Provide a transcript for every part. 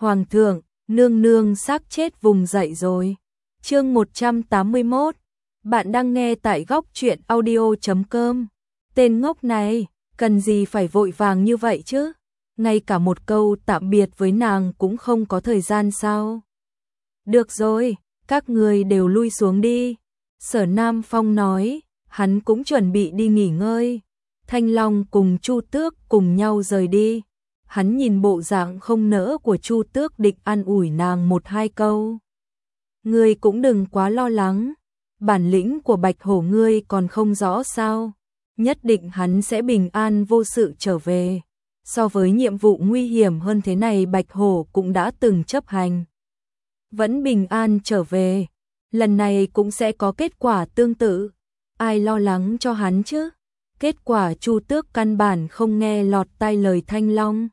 Hoàng thượng, nương nương xác chết vùng dậy rồi. Chương 181. Bạn đang nghe tại góc truyện audio.com. Tên ngốc này, cần gì phải vội vàng như vậy chứ? Ngay cả một câu tạm biệt với nàng cũng không có thời gian sao? Được rồi, các người đều lui xuống đi. Sở Nam Phong nói, hắn cũng chuẩn bị đi nghỉ ngơi. Thanh Long cùng Chu Tước cùng nhau rời đi. Hắn nhìn bộ dạng không nỡ của Chu Tước, định an ủi nàng một hai câu. Ngươi cũng đừng quá lo lắng, bản lĩnh của Bạch Hổ ngươi còn không rõ sao? Nhất định hắn sẽ bình an vô sự trở về. So với nhiệm vụ nguy hiểm hơn thế này Bạch Hổ cũng đã từng chấp hành. Vẫn bình an trở về, lần này cũng sẽ có kết quả tương tự. Ai lo lắng cho hắn chứ? Kết quả Chu Tước căn bản không nghe lọt tai lời Thanh Long.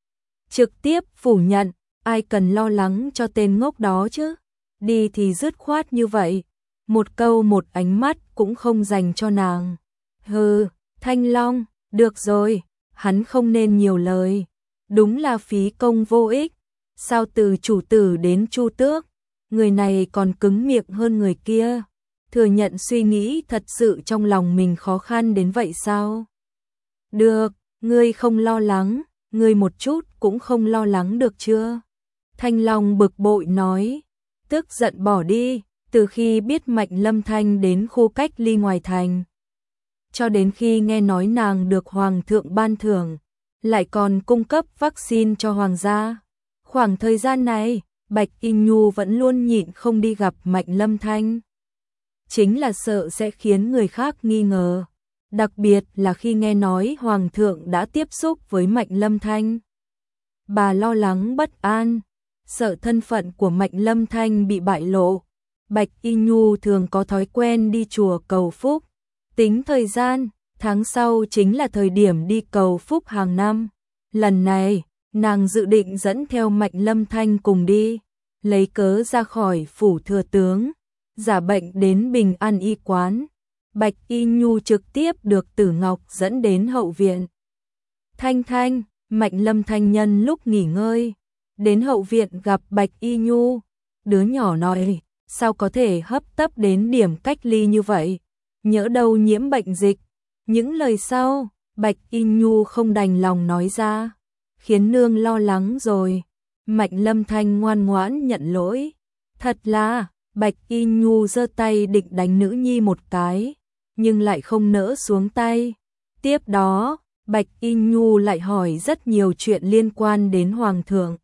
Trực tiếp phủ nhận, ai cần lo lắng cho tên ngốc đó chứ? Đi thì dứt khoát như vậy, một câu một ánh mắt cũng không dành cho nàng. Hừ, Thanh Long, được rồi, hắn không nên nhiều lời. Đúng là phí công vô ích. Sao từ chủ tử đến Chu Tước, người này còn cứng miệng hơn người kia? Thừa nhận suy nghĩ thật sự trong lòng mình khó khăn đến vậy sao? Được, ngươi không lo lắng, ngươi một chút cũng không lo lắng được chưa? Thanh Long bực bội nói, tức giận bỏ đi. Từ khi biết Mạnh Lâm Thanh đến khu cách ly ngoài thành, cho đến khi nghe nói nàng được Hoàng thượng ban thưởng, lại còn cung cấp vaccine cho Hoàng gia. Khoảng thời gian này, Bạch Y Nhu vẫn luôn nhịn không đi gặp Mạnh Lâm Thanh. Chính là sợ sẽ khiến người khác nghi ngờ. Đặc biệt là khi nghe nói Hoàng thượng đã tiếp xúc với Mạnh Lâm Thanh. Bà lo lắng bất an, sợ thân phận của Mạnh Lâm Thanh bị bại lộ. Bạch Y Nhu thường có thói quen đi chùa cầu phúc. Tính thời gian, tháng sau chính là thời điểm đi cầu phúc hàng năm. Lần này, nàng dự định dẫn theo Mạnh Lâm Thanh cùng đi, lấy cớ ra khỏi phủ thừa tướng, giả bệnh đến Bình An y quán. Bạch Y Nhu trực tiếp được Tử Ngọc dẫn đến hậu viện. Thanh Thanh, Mạnh Lâm Thanh nhân lúc nghỉ ngơi, đến hậu viện gặp Bạch Y Nhu. Đứa nhỏ nói, sao có thể hấp tấp đến điểm cách ly như vậy? Nhỡ đâu nhiễm bệnh dịch. Những lời sau, Bạch Y Nhu không đành lòng nói ra, khiến nương lo lắng rồi. Mạnh Lâm Thanh ngoan ngoãn nhận lỗi. Thật là, Bạch Y Nhu giơ tay định đánh nữ nhi một cái, nhưng lại không nỡ xuống tay. Tiếp đó, Bạch Y Nhu lại hỏi rất nhiều chuyện liên quan đến Hoàng thượng.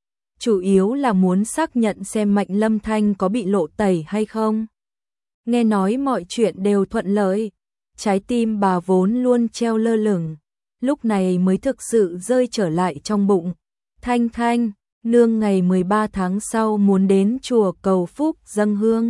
Chủ yếu là muốn xác nhận xem Mạnh Lâm Thanh có bị lộ tẩy hay không. Nghe nói mọi chuyện đều thuận lợi, trái tim bà vốn luôn treo lơ lửng, lúc này mới thực sự rơi trở lại trong bụng. Thanh Thanh, nương ngày 13 tháng sau muốn đến chùa cầu phúc dâng hương.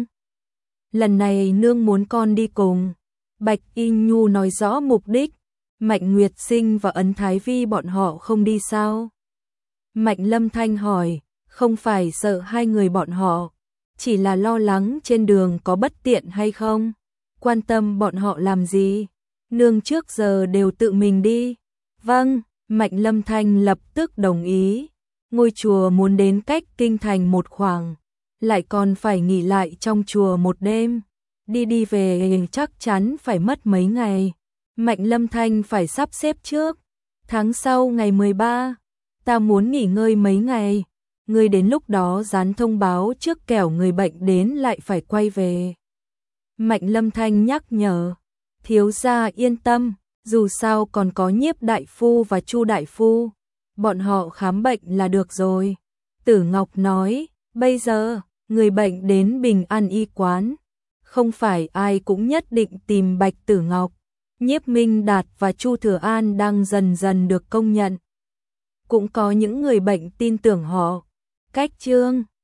Lần này nương muốn con đi cùng. Bạch Y Nhu nói rõ mục đích. Mạnh Nguyệt Sinh và Ấn Thái Vi bọn họ không đi sao? Mạnh Lâm Thanh hỏi, không phải sợ hai người bọn họ, chỉ là lo lắng trên đường có bất tiện hay không. Quan tâm bọn họ làm gì? Nương trước giờ đều tự mình đi. Vâng, Mạnh Lâm Thanh lập tức đồng ý. Ngôi chùa muốn đến cách kinh thành một khoảng, lại còn phải nghỉ lại trong chùa một đêm. Đi đi về chắc chắn phải mất mấy ngày. Mạnh Lâm Thanh phải sắp xếp trước. Tháng sau ngày 13, ta muốn nghỉ ngơi mấy ngày. Ngươi đến lúc đó dán thông báo trước kẻo người bệnh đến lại phải quay về. Mạnh Lâm Thanh nhắc nhở. Thiếu gia yên tâm, dù sao còn có Nhiếp đại phu và Chu đại phu, bọn họ khám bệnh là được rồi. Tử Ngọc nói, bây giờ, người bệnh đến Bình An y quán, không phải ai cũng nhất định tìm Bạch Tử Ngọc. Nhiếp Minh Đạt và Chu Thừa An đang dần dần được công nhận. Cũng có những người bệnh tin tưởng họ. Cách chương